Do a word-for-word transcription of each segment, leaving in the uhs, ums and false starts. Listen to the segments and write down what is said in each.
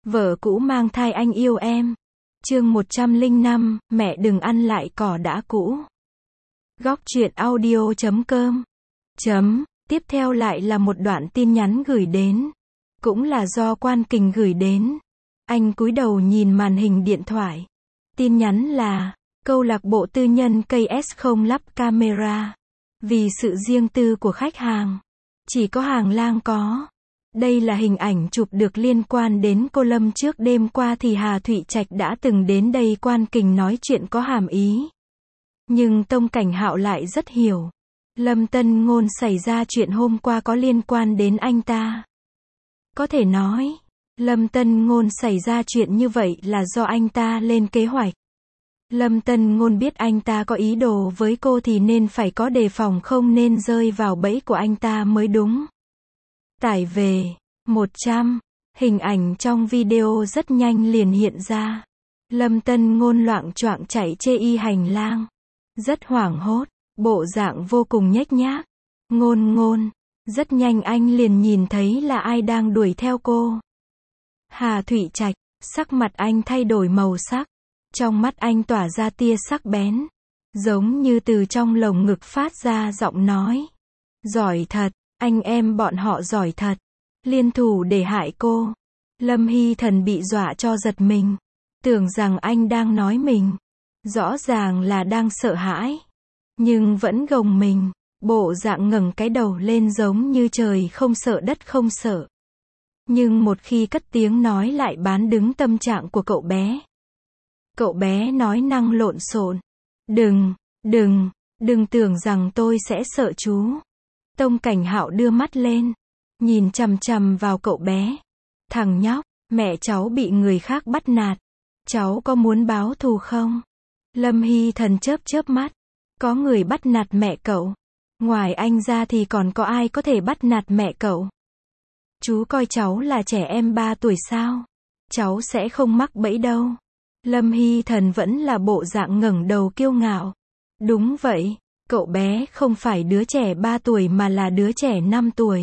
Vợ cũ mang thai anh yêu em. Chương một trăm lẻ năm, mẹ đừng ăn lại cỏ đã cũ. Góc truyện audio chấm com. Chấm. Tiếp theo lại là một đoạn tin nhắn gửi đến. Cũng là do Quan Kình gửi đến. Anh cúi đầu nhìn màn hình điện thoại. Tin nhắn là, câu lạc bộ tư nhân ca ét không lắp camera. Vì sự riêng tư của khách hàng. Chỉ có hàng lang có. Đây là hình ảnh chụp được liên quan đến cô Lâm trước đêm qua thì Hà Thụy Trạch đã từng đến đây. Quan Kình nói chuyện có hàm ý. Nhưng Tông Cảnh Hạo lại rất hiểu. Lâm Tân Ngôn xảy ra chuyện hôm qua có liên quan đến anh ta. Có thể nói, Lâm Tân Ngôn xảy ra chuyện như vậy là do anh ta lên kế hoạch. Lâm Tân Ngôn biết anh ta có ý đồ với cô thì nên phải có đề phòng, không nên rơi vào bẫy của anh ta mới đúng. Tải về, một trăm, hình ảnh trong video rất nhanh liền hiện ra. Lâm Tân Ngôn loạng choạng chạy chê y hành lang. Rất hoảng hốt, bộ dạng vô cùng nhếch nhác. Ngôn ngôn, rất nhanh anh liền nhìn thấy là ai đang đuổi theo cô. Hà Thụy Trạch, sắc mặt anh thay đổi màu sắc. Trong mắt anh tỏa ra tia sắc bén. Giống như từ trong lồng ngực phát ra giọng nói. Giỏi thật, anh em bọn họ giỏi thật. Liên thủ để hại cô. Lâm Hy Thần bị dọa cho giật mình. Tưởng rằng anh đang nói mình. Rõ ràng là đang sợ hãi. Nhưng vẫn gồng mình. Bộ dạng ngẩng cái đầu lên giống như trời không sợ đất không sợ. Nhưng một khi cất tiếng nói lại bán đứng tâm trạng của cậu bé. Cậu bé nói năng lộn xộn. Đừng, đừng, đừng tưởng rằng tôi sẽ sợ chú. Tông Cảnh Hạo đưa mắt lên. Nhìn chằm chằm vào cậu bé. Thằng nhóc, mẹ cháu bị người khác bắt nạt. Cháu có muốn báo thù không? Lâm Hy Thần chớp chớp mắt. Có người bắt nạt mẹ cậu. Ngoài anh ra thì còn có ai có thể bắt nạt mẹ cậu? Chú coi cháu là trẻ em ba tuổi sao? Cháu sẽ không mắc bẫy đâu. Lâm Hy Thần vẫn là bộ dạng ngẩng đầu kiêu ngạo. Đúng vậy, cậu bé không phải đứa trẻ ba tuổi mà là đứa trẻ năm tuổi.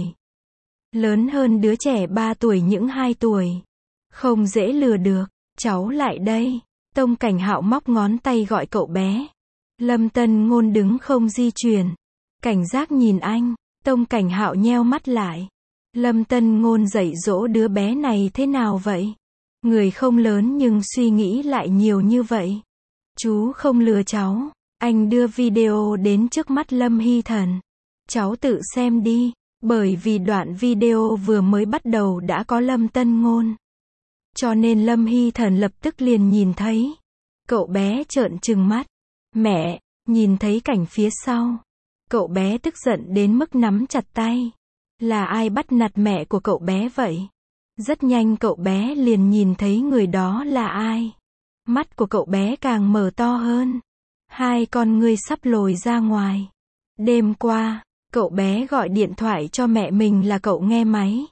Lớn hơn đứa trẻ ba tuổi những hai tuổi. Không dễ lừa được. Cháu lại đây. Tông Cảnh Hạo móc ngón tay gọi cậu bé. Lâm Tân Ngôn đứng không di chuyển. Cảnh giác nhìn anh. Tông Cảnh Hạo nheo mắt lại. Lâm Tân Ngôn dạy dỗ đứa bé này thế nào vậy? Người không lớn nhưng suy nghĩ lại nhiều như vậy. Chú không lừa cháu. Anh đưa video đến trước mắt Lâm Hy Thần. Cháu tự xem đi. Bởi vì đoạn video vừa mới bắt đầu đã có Lâm Tân Ngôn. Cho nên Lâm Hy Thần lập tức liền nhìn thấy. Cậu bé trợn trừng mắt. Mẹ, nhìn thấy cảnh phía sau. Cậu bé tức giận đến mức nắm chặt tay. Là ai bắt nạt mẹ của cậu bé vậy? Rất nhanh cậu bé liền nhìn thấy người đó là ai. Mắt của cậu bé càng mở to hơn. Hai con ngươi sắp lồi ra ngoài. Đêm qua, cậu bé gọi điện thoại cho mẹ mình là cậu nghe máy.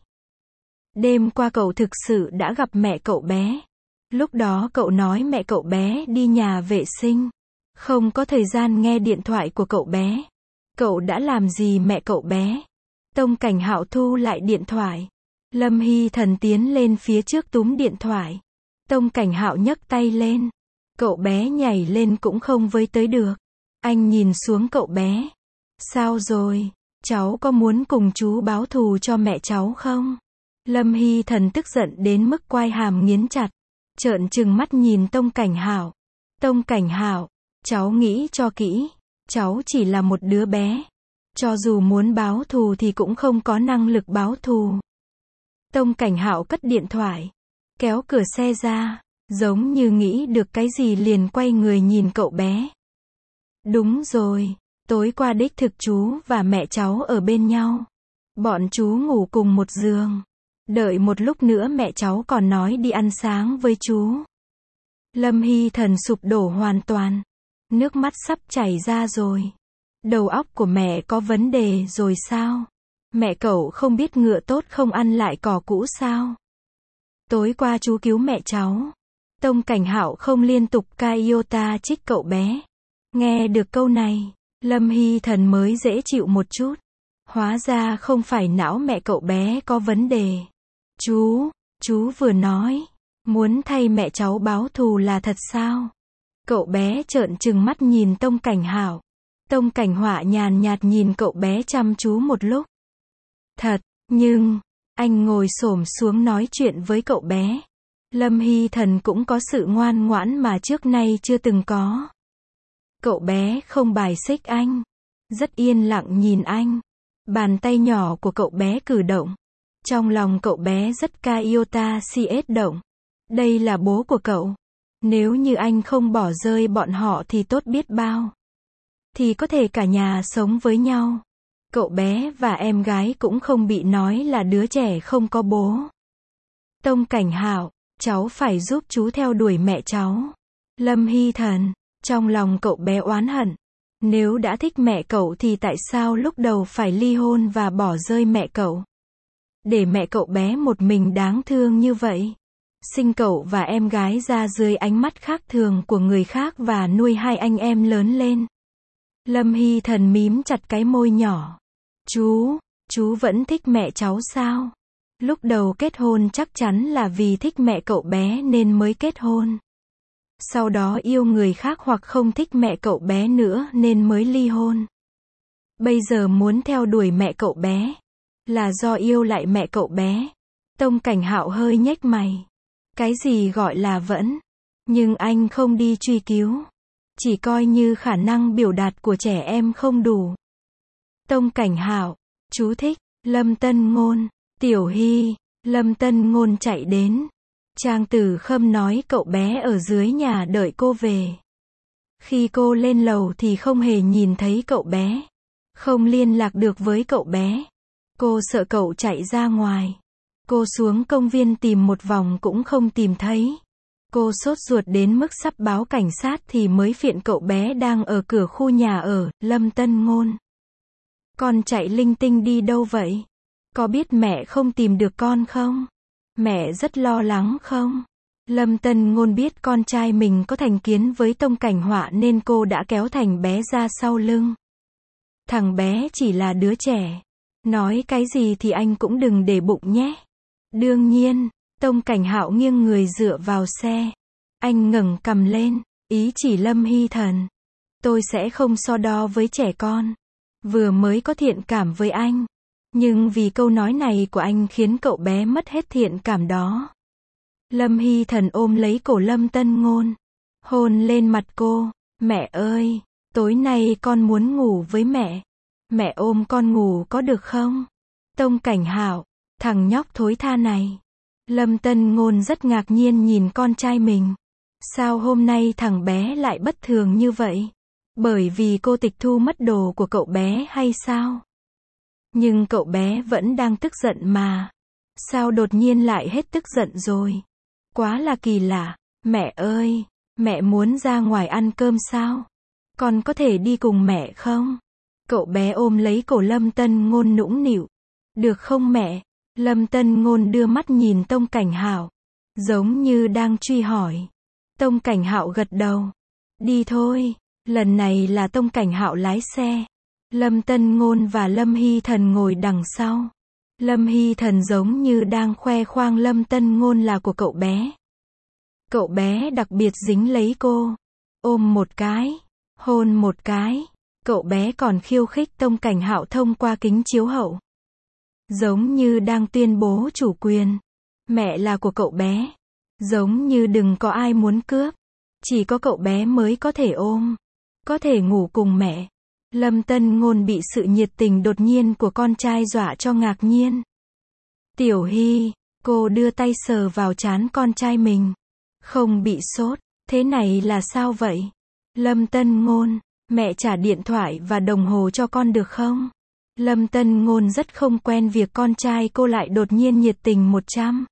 Đêm qua cậu thực sự đã gặp mẹ cậu bé. Lúc đó cậu nói mẹ cậu bé đi nhà vệ sinh. Không có thời gian nghe điện thoại của cậu bé. Cậu đã làm gì mẹ cậu bé? Tông Cảnh Hạo thu lại điện thoại. Lâm Hy Thần tiến lên phía trước túm điện thoại. Tông Cảnh Hạo nhấc tay lên. Cậu bé nhảy lên cũng không với tới được. Anh nhìn xuống cậu bé. Sao rồi? Cháu có muốn cùng chú báo thù cho mẹ cháu không? Lâm Hy Thần tức giận đến mức quai hàm nghiến chặt. Trợn trừng mắt nhìn Tông Cảnh Hạo. Tông Cảnh Hạo, cháu nghĩ cho kỹ. Cháu chỉ là một đứa bé. Cho dù muốn báo thù thì cũng không có năng lực báo thù. Tông Cảnh Hạo cất điện thoại. Kéo cửa xe ra. Giống như nghĩ được cái gì liền quay người nhìn cậu bé. Đúng rồi. Tối qua đích thực chú và mẹ cháu ở bên nhau. Bọn chú ngủ cùng một giường. Đợi một lúc nữa mẹ cháu còn nói đi ăn sáng với chú. Lâm Hy Thần sụp đổ hoàn toàn. Nước mắt sắp chảy ra rồi. Đầu óc của mẹ có vấn đề rồi sao? Mẹ cậu không biết ngựa tốt không ăn lại cỏ cũ sao? Tối qua chú cứu mẹ cháu. Tông Cảnh Hạo không liên tục ca iota trích cậu bé. Nghe được câu này, Lâm Hy Thần mới dễ chịu một chút. Hóa ra không phải não mẹ cậu bé có vấn đề. Chú, chú vừa nói, Muốn thay mẹ cháu báo thù là thật sao? Cậu bé trợn trừng mắt nhìn Tông Cảnh Hạo. Tông Cảnh Họa nhàn nhạt nhìn cậu bé chăm chú một lúc. Thật, nhưng, anh ngồi xổm xuống nói chuyện với cậu bé. Lâm Hy Thần cũng có sự ngoan ngoãn mà trước nay chưa từng có. Cậu bé không bài xích anh. Rất yên lặng nhìn anh. Bàn tay nhỏ của cậu bé cử động. Trong lòng cậu bé rất ca iota cs động. Đây là bố của cậu. Nếu như anh không bỏ rơi bọn họ thì tốt biết bao. Thì có thể cả nhà sống với nhau. Cậu bé và em gái cũng không bị nói là đứa trẻ không có bố. Tông Cảnh Hạo, cháu phải giúp chú theo đuổi mẹ cháu. Lâm Hy Thần, trong lòng cậu bé oán hận. Nếu đã thích mẹ cậu thì tại sao lúc đầu phải ly hôn và bỏ rơi mẹ cậu? Để mẹ cậu bé một mình đáng thương như vậy. Sinh cậu và em gái ra dưới ánh mắt khác thường của người khác và nuôi hai anh em lớn lên. Lâm Hy Thần mím chặt cái môi nhỏ. Chú, chú vẫn thích mẹ cháu sao? Lúc đầu kết hôn chắc chắn là vì thích mẹ cậu bé nên mới kết hôn. Sau đó yêu người khác hoặc không thích mẹ cậu bé nữa nên mới ly hôn. Bây giờ muốn theo đuổi mẹ cậu bé. Là do yêu lại mẹ cậu bé. Tông Cảnh Hạo hơi nhếch mày. Cái gì gọi là vẫn? Nhưng anh không đi truy cứu. Chỉ coi như khả năng biểu đạt của trẻ em không đủ. Tông Cảnh Hạo, chú thích, Lâm Tân Ngôn, Tiểu Hy, Lâm Tân Ngôn chạy đến. Trang Tử Khâm nói cậu bé ở dưới nhà đợi cô về. Khi cô lên lầu thì không hề nhìn thấy cậu bé. Không liên lạc được với cậu bé. Cô sợ cậu chạy ra ngoài. Cô xuống công viên tìm một vòng cũng không tìm thấy. Cô sốt ruột đến mức sắp báo cảnh sát thì mới phiện cậu bé đang ở cửa khu nhà ở, Lâm Tân Ngôn. Con chạy linh tinh đi đâu vậy? Có biết mẹ không tìm được con không? Mẹ rất lo lắng không? Lâm Tân Ngôn biết con trai mình có thành kiến với Tông Cảnh Họa nên cô đã kéo thằng bé ra sau lưng. Thằng bé chỉ là đứa trẻ. Nói cái gì thì anh cũng đừng để bụng nhé. Đương nhiên, Tông Cảnh Hạo nghiêng người dựa vào xe. Anh ngẩng cằm lên, ý chỉ Lâm Hy Thần. Tôi sẽ không so đo với trẻ con. Vừa mới có thiện cảm với anh. Nhưng vì câu nói này của anh khiến cậu bé mất hết thiện cảm đó. Lâm Hy Thần ôm lấy cổ Lâm Tân Ngôn. Hôn lên mặt cô. Mẹ ơi, tối nay con muốn ngủ với mẹ. Mẹ ôm con ngủ có được không? Tông Cảnh Hạo, thằng nhóc thối tha này. Lâm Tân Ngôn rất ngạc nhiên nhìn con trai mình. Sao hôm nay thằng bé lại bất thường như vậy? Bởi vì cô tịch thu mất đồ của cậu bé hay sao? Nhưng cậu bé vẫn đang tức giận mà. Sao đột nhiên lại hết tức giận rồi? Quá là kỳ lạ. Mẹ ơi, mẹ muốn ra ngoài ăn cơm sao? Con có thể đi cùng mẹ không? Cậu bé ôm lấy cổ Lâm Tân Ngôn nũng nịu. Được không mẹ? Lâm Tân Ngôn đưa mắt nhìn Tông Cảnh Hạo. Giống như đang truy hỏi. Tông Cảnh Hạo gật đầu. Đi thôi. Lần này là Tông Cảnh Hạo lái xe. Lâm Tân Ngôn và Lâm Hy Thần ngồi đằng sau. Lâm Hy Thần giống như đang khoe khoang Lâm Tân Ngôn là của cậu bé. Cậu bé đặc biệt dính lấy cô. Ôm một cái. Hôn một cái. Cậu bé còn khiêu khích Tông Cảnh Hạo thông qua kính chiếu hậu. Giống như đang tuyên bố chủ quyền. Mẹ là của cậu bé. Giống như đừng có ai muốn cướp. Chỉ có cậu bé mới có thể ôm. Có thể ngủ cùng mẹ. Lâm Tân Ngôn bị sự nhiệt tình đột nhiên của con trai dọa cho ngạc nhiên. Tiểu Hy, cô đưa tay sờ vào trán con trai mình. Không bị sốt, thế này là sao vậy? Lâm Tân Ngôn, mẹ trả điện thoại và đồng hồ cho con được không? Lâm Tân Ngôn rất không quen việc con trai cô lại đột nhiên nhiệt tình một trăm.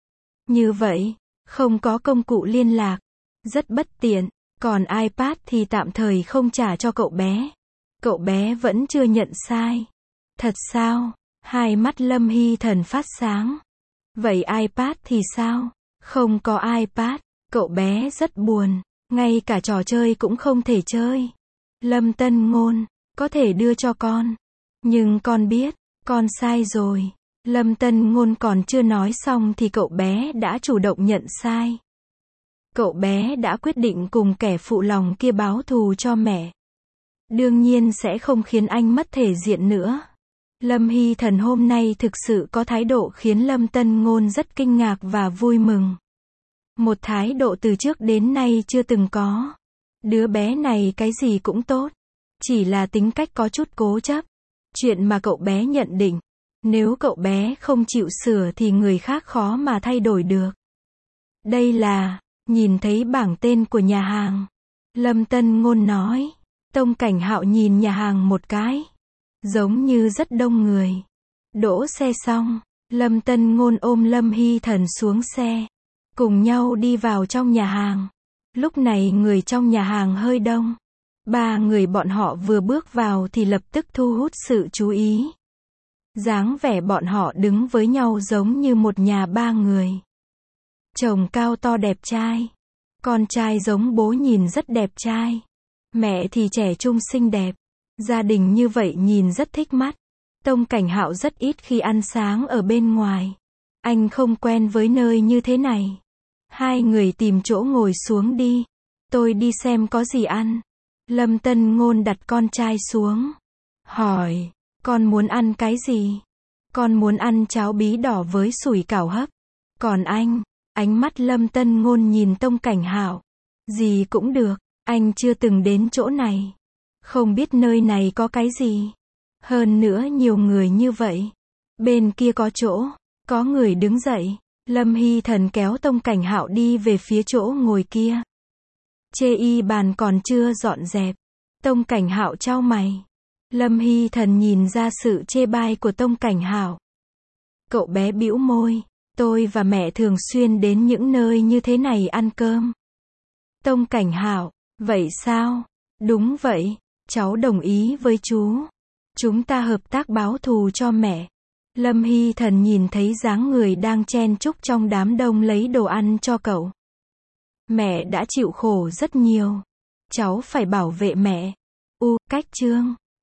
Như vậy, không có công cụ liên lạc. Rất bất tiện, còn iPad thì tạm thời không trả cho cậu bé. Cậu bé vẫn chưa nhận sai. Thật sao? Hai mắt Lâm Hy Thần phát sáng. Vậy iPad thì sao? Không có iPad, cậu bé rất buồn. Ngay cả trò chơi cũng không thể chơi. Lâm Tân Ngôn, có thể đưa cho con. Nhưng con biết, con sai rồi. Lâm Tân Ngôn còn chưa nói xong thì cậu bé đã chủ động nhận sai. Cậu bé đã quyết định cùng kẻ phụ lòng kia báo thù cho mẹ. Đương nhiên sẽ không khiến anh mất thể diện nữa. Lâm Hy Thần hôm nay thực sự có thái độ khiến Lâm Tân Ngôn rất kinh ngạc và vui mừng. Một thái độ từ trước đến nay chưa từng có. Đứa bé này cái gì cũng tốt. Chỉ là tính cách có chút cố chấp. Chuyện mà cậu bé nhận định. Nếu cậu bé không chịu sửa thì người khác khó mà thay đổi được. Đây là, nhìn thấy bảng tên của nhà hàng. Lâm Tân Ngôn nói. Tông Cảnh Hạo nhìn nhà hàng một cái. Giống như rất đông người. Đỗ xe xong, Lâm Tân Ngôn ôm Lâm Hy Thần xuống xe. Cùng nhau đi vào trong nhà hàng. Lúc này người trong nhà hàng hơi đông. Ba người bọn họ vừa bước vào thì lập tức thu hút sự chú ý. Dáng vẻ bọn họ đứng với nhau giống như một nhà ba người. Chồng cao to đẹp trai. Con trai giống bố nhìn rất đẹp trai. Mẹ thì trẻ trung xinh đẹp. Gia đình như vậy nhìn rất thích mắt. Tông Cảnh Hạo rất ít khi ăn sáng ở bên ngoài. Anh không quen với nơi như thế này. Hai người tìm chỗ ngồi xuống đi. Tôi đi xem có gì ăn. Lâm Tân Ngôn đặt con trai xuống. Hỏi, con muốn ăn cái gì? Con muốn ăn cháo bí đỏ với sủi cảo hấp. Còn anh? Ánh mắt Lâm Tân Ngôn nhìn Tông Cảnh Hạo. Gì cũng được, anh chưa từng đến chỗ này. Không biết nơi này có cái gì. Hơn nữa nhiều người như vậy. Bên kia có chỗ, có người đứng dậy. Lâm Hy Thần kéo Tông Cảnh Hạo đi về phía chỗ ngồi kia. Chê y bàn còn chưa dọn dẹp. Tông Cảnh Hạo chau mày. Lâm Hy Thần nhìn ra sự chê bai của Tông Cảnh Hạo. Cậu bé bĩu môi. Tôi và mẹ thường xuyên đến những nơi như thế này ăn cơm. Tông Cảnh Hạo. Vậy sao? Đúng vậy. Cháu đồng ý với chú. Chúng ta hợp tác báo thù cho mẹ. Lâm Hy Thần nhìn thấy dáng người đang chen chúc trong đám đông lấy đồ ăn cho cậu. Mẹ đã chịu khổ rất nhiều. Cháu phải bảo vệ mẹ. U, cách chương.